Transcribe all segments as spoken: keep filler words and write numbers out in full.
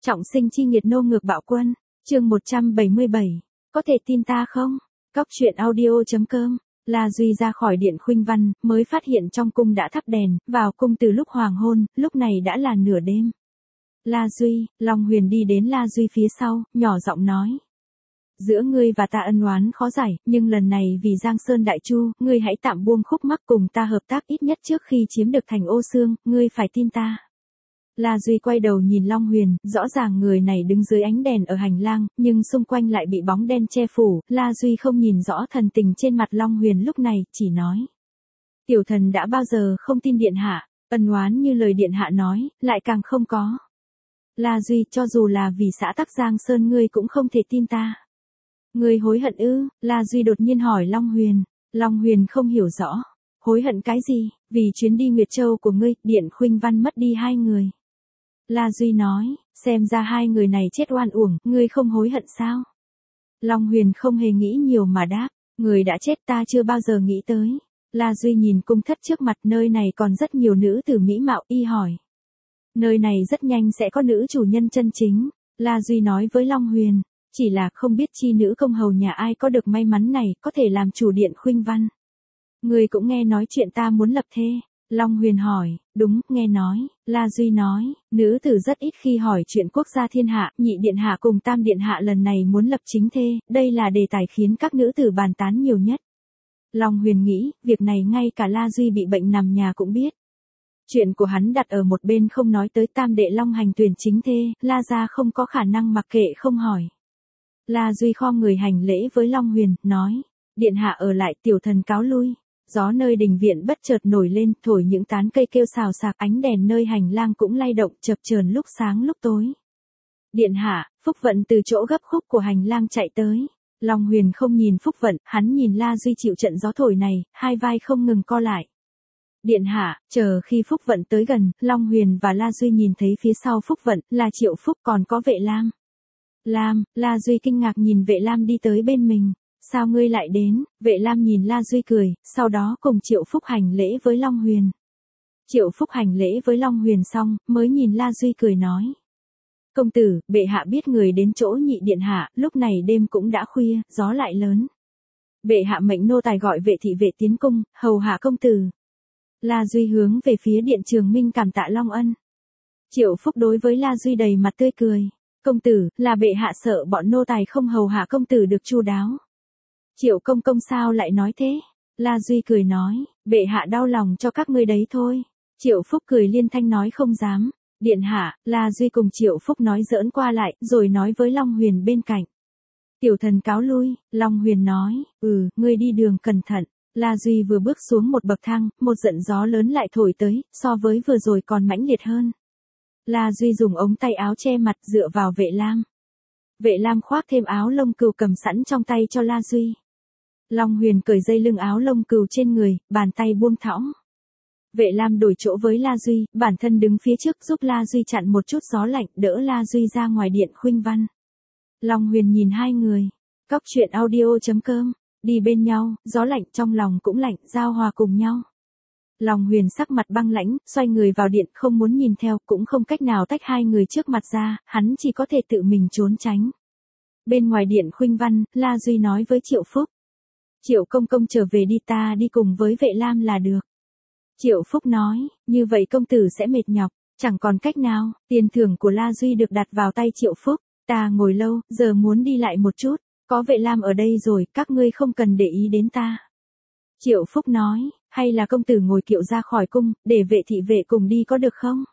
Trọng sinh chi nghiệt nô ngược bạo quân, chương một trăm bảy mươi bảy, có thể tin ta không? Cóc truyện audio.com, La Duy ra khỏi điện Khuynh Văn, mới phát hiện trong cung đã thắp đèn, vào cung từ lúc hoàng hôn, lúc này đã là nửa đêm. La Duy, Long Huyền đi đến La Duy phía sau, nhỏ giọng nói. Giữa ngươi và ta ân oán khó giải, nhưng lần này vì Giang Sơn Đại Chu, ngươi hãy tạm buông khúc mắc cùng ta hợp tác ít nhất trước khi chiếm được thành Ô Xương, ngươi phải tin ta. La Duy quay đầu nhìn Long Huyền, rõ ràng người này đứng dưới ánh đèn ở hành lang, nhưng xung quanh lại bị bóng đen che phủ, La Duy không nhìn rõ thần tình trên mặt Long Huyền lúc này, chỉ nói. Tiểu thần đã bao giờ không tin điện hạ, ân oán như lời điện hạ nói, lại càng không có. La Duy, cho dù là vì xã tắc Giang Sơn ngươi cũng không thể tin ta. Ngươi hối hận ư? La Duy đột nhiên hỏi Long Huyền. Long Huyền không hiểu rõ. Hối hận cái gì? Vì chuyến đi Nguyệt Châu của ngươi, điện Khuynh Văn mất đi hai người. La Duy nói, xem ra hai người này chết oan uổng, ngươi không hối hận sao? Long Huyền không hề nghĩ nhiều mà đáp, người đã chết ta chưa bao giờ nghĩ tới. La Duy nhìn cung thất trước mặt, nơi này còn rất nhiều nữ tử mỹ mạo, y hỏi. Nơi này rất nhanh sẽ có nữ chủ nhân chân chính, La Duy nói với Long Huyền, chỉ là không biết chi nữ công hầu nhà ai có được may mắn này, có thể làm chủ điện Khuynh Văn. Người cũng nghe nói chuyện ta muốn lập thê. Long Huyền hỏi, đúng, nghe nói. La Duy nói, nữ tử rất ít khi hỏi chuyện quốc gia thiên hạ, nhị điện hạ cùng tam điện hạ lần này muốn lập chính thê, đây là đề tài khiến các nữ tử bàn tán nhiều nhất. Long Huyền nghĩ, việc này ngay cả La Duy bị bệnh nằm nhà cũng biết. Chuyện của hắn đặt ở một bên không nói tới tam đệ Long hành tuyển chính thê, La gia không có khả năng mặc kệ không hỏi. La Duy khom người hành lễ với Long Huyền, nói, điện hạ ở lại, tiểu thần cáo lui. Gió nơi đình viện bất chợt nổi lên, thổi những tán cây kêu xào xạc, ánh đèn nơi hành lang cũng lay động, chập chờn lúc sáng lúc tối. Điện hạ, Phúc Vận từ chỗ gấp khúc của hành lang chạy tới. Long Huyền không nhìn Phúc Vận, hắn nhìn La Duy chịu trận gió thổi này, hai vai không ngừng co lại. Điện hạ, chờ khi Phúc Vận tới gần, Long Huyền và La Duy nhìn thấy phía sau Phúc Vận, là Triệu Phúc còn có Vệ Lam. Lam, La Duy kinh ngạc nhìn Vệ Lam đi tới bên mình. Sao ngươi lại đến? Vệ Lam nhìn La Duy cười, sau đó cùng Triệu Phúc hành lễ với Long Huyền. Triệu Phúc hành lễ với Long Huyền xong, mới nhìn La Duy cười nói. Công tử, bệ hạ biết người đến chỗ nhị điện hạ, lúc này đêm cũng đã khuya, gió lại lớn. Bệ hạ mệnh nô tài gọi vệ thị vệ tiến cung, hầu hạ công tử. La Duy hướng về phía điện Trường Minh cảm tạ Long ân. Triệu Phúc đối với La Duy đầy mặt tươi cười. Công tử, là bệ hạ sợ bọn nô tài không hầu hạ công tử được chu đáo. Triệu công công sao lại nói thế? La Duy cười nói, bệ hạ đau lòng cho các ngươi đấy thôi. Triệu Phúc cười liên thanh nói không dám. Điện hạ, La Duy cùng Triệu Phúc nói giỡn qua lại, rồi nói với Long Huyền bên cạnh. Tiểu thần cáo lui, Long Huyền nói, ừ, ngươi đi đường cẩn thận. La Duy vừa bước xuống một bậc thang, một trận gió lớn lại thổi tới, so với vừa rồi còn mãnh liệt hơn. La Duy dùng ống tay áo che mặt dựa vào Vệ Lam. Vệ Lam khoác thêm áo lông cừu cầm sẵn trong tay cho La Duy. Long Huyền cởi dây lưng áo lông cừu trên người, bàn tay buông thõng. Vệ Lam đổi chỗ với La Duy, bản thân đứng phía trước giúp La Duy chặn một chút gió lạnh, đỡ La Duy ra ngoài điện Khuynh Văn. Long Huyền nhìn hai người. Cóc truyện audio.com, đi bên nhau, gió lạnh trong lòng cũng lạnh, giao hòa cùng nhau. Long Huyền sắc mặt băng lãnh, xoay người vào điện, không muốn nhìn theo, cũng không cách nào tách hai người trước mặt ra, hắn chỉ có thể tự mình trốn tránh. Bên ngoài điện Khuynh Văn, La Duy nói với Triệu Phúc. Triệu công công trở về đi, ta đi cùng với Vệ Lam là được. Triệu Phúc nói, như vậy công tử sẽ mệt nhọc, chẳng còn cách nào, tiền thưởng của La Duy được đặt vào tay Triệu Phúc, ta ngồi lâu, giờ muốn đi lại một chút, có Vệ Lam ở đây rồi, các ngươi không cần để ý đến ta. Triệu Phúc nói, hay là công tử ngồi kiệu ra khỏi cung, để vệ thị vệ cùng đi có được không?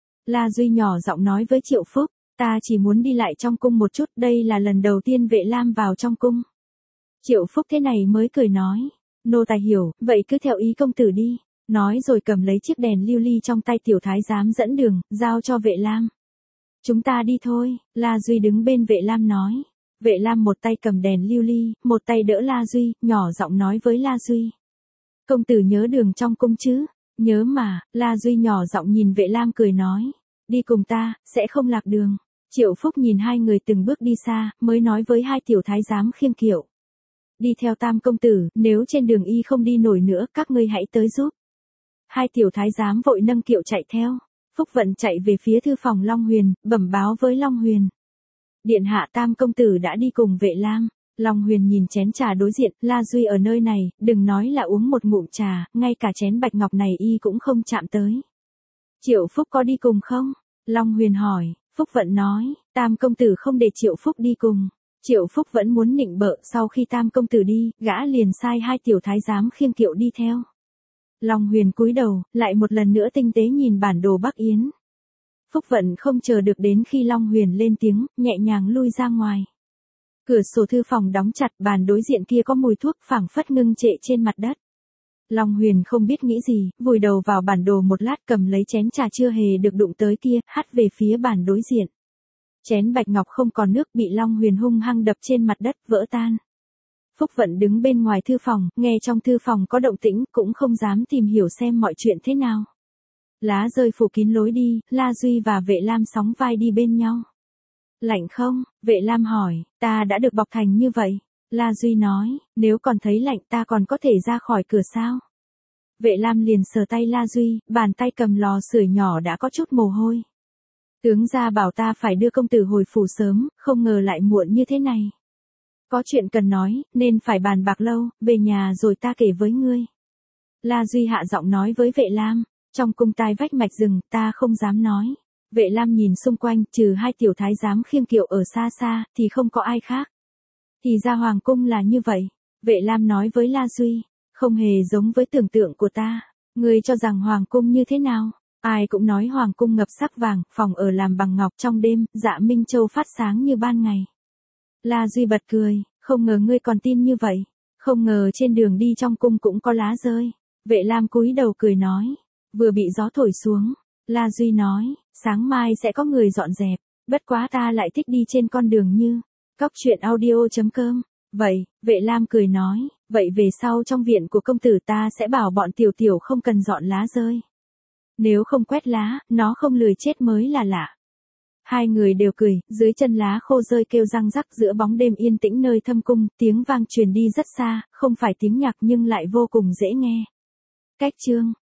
La Duy nhỏ giọng nói với Triệu Phúc, ta chỉ muốn đi lại trong cung một chút, đây là lần đầu tiên Vệ Lam vào trong cung. Triệu Phúc thế này mới cười nói, nô tài hiểu, vậy cứ theo ý công tử đi, nói rồi cầm lấy chiếc đèn lưu ly trong tay tiểu thái giám dẫn đường, giao cho Vệ Lam. Chúng ta đi thôi, La Duy đứng bên Vệ Lam nói. Vệ Lam một tay cầm đèn lưu ly, một tay đỡ La Duy, nhỏ giọng nói với La Duy. Công tử nhớ đường trong cung chứ? Nhớ mà, La Duy nhỏ giọng nhìn Vệ Lam cười nói. Đi cùng ta, sẽ không lạc đường. Triệu Phúc nhìn hai người từng bước đi xa, mới nói với hai tiểu thái giám khiêng kiệu. Đi theo tam công tử, nếu trên đường y không đi nổi nữa, các ngươi hãy tới giúp. Hai tiểu thái giám vội nâng kiệu chạy theo. Phúc Vận chạy về phía thư phòng Long Huyền, bẩm báo với Long Huyền. Điện hạ Tam công tử đã đi cùng Vệ Lam. Long Huyền nhìn chén trà đối diện, La Duy ở nơi này, đừng nói là uống một ngụm trà, ngay cả chén bạch ngọc này y cũng không chạm tới. Triệu Phúc có đi cùng không? Long Huyền hỏi. Phúc Vận nói, Tam công tử không để Triệu Phúc đi cùng. Triệu Phúc vẫn muốn nịnh bợ, sau khi Tam công tử đi, gã liền sai hai tiểu thái giám khiêng kiệu đi theo. Long Huyền cúi đầu, lại một lần nữa tinh tế nhìn bản đồ Bắc Yến. Phúc Vận không chờ được đến khi Long Huyền lên tiếng, nhẹ nhàng lui ra ngoài. Cửa sổ thư phòng đóng chặt, bàn đối diện kia có mùi thuốc phảng phất ngưng trệ trên mặt đất. Long Huyền không biết nghĩ gì, vùi đầu vào bản đồ một lát, cầm lấy chén trà chưa hề được đụng tới kia, hắt về phía bàn đối diện. Chén bạch ngọc không còn nước bị Long Huyền hung hăng đập trên mặt đất, vỡ tan. Phúc Vận đứng bên ngoài thư phòng, nghe trong thư phòng có động tĩnh, cũng không dám tìm hiểu xem mọi chuyện thế nào. Lá rơi phủ kín lối đi, La Duy và Vệ Lam sóng vai đi bên nhau. Lạnh không? Vệ Lam hỏi, ta đã được bọc thành như vậy. La Duy nói, nếu còn thấy lạnh ta còn có thể ra khỏi cửa sao? Vệ Lam liền sờ tay La Duy, bàn tay cầm lò sưởi nhỏ đã có chút mồ hôi. Tướng gia bảo ta phải đưa công tử hồi phủ sớm, không ngờ lại muộn như thế này. Có chuyện cần nói, nên phải bàn bạc lâu, về nhà rồi ta kể với ngươi. La Duy hạ giọng nói với Vệ Lam, trong cung tai vách mạch rừng, ta không dám nói. Vệ Lam nhìn xung quanh, trừ hai tiểu thái giám khiêng kiệu ở xa xa, thì không có ai khác. Thì ra hoàng cung là như vậy. Vệ Lam nói với La Duy, không hề giống với tưởng tượng của ta. Ngươi cho rằng hoàng cung như thế nào? Ai cũng nói hoàng cung ngập sắc vàng, phòng ở làm bằng ngọc, trong đêm, dạ Minh Châu phát sáng như ban ngày. La Duy bật cười, không ngờ ngươi còn tin như vậy. Không ngờ trên đường đi trong cung cũng có lá rơi. Vệ Lam cúi đầu cười nói, vừa bị gió thổi xuống. La Duy nói, sáng mai sẽ có người dọn dẹp, bất quá ta lại thích đi trên con đường như cóc truyện audio chấm com. Vậy, Vệ Lam cười nói, vậy về sau trong viện của công tử ta sẽ bảo bọn tiểu tiểu không cần dọn lá rơi. Nếu không quét lá, nó không lười chết mới là lạ. Hai người đều cười, dưới chân lá khô rơi kêu răng rắc giữa bóng đêm yên tĩnh nơi thâm cung, tiếng vang truyền đi rất xa, không phải tiếng nhạc nhưng lại vô cùng dễ nghe. Cách chương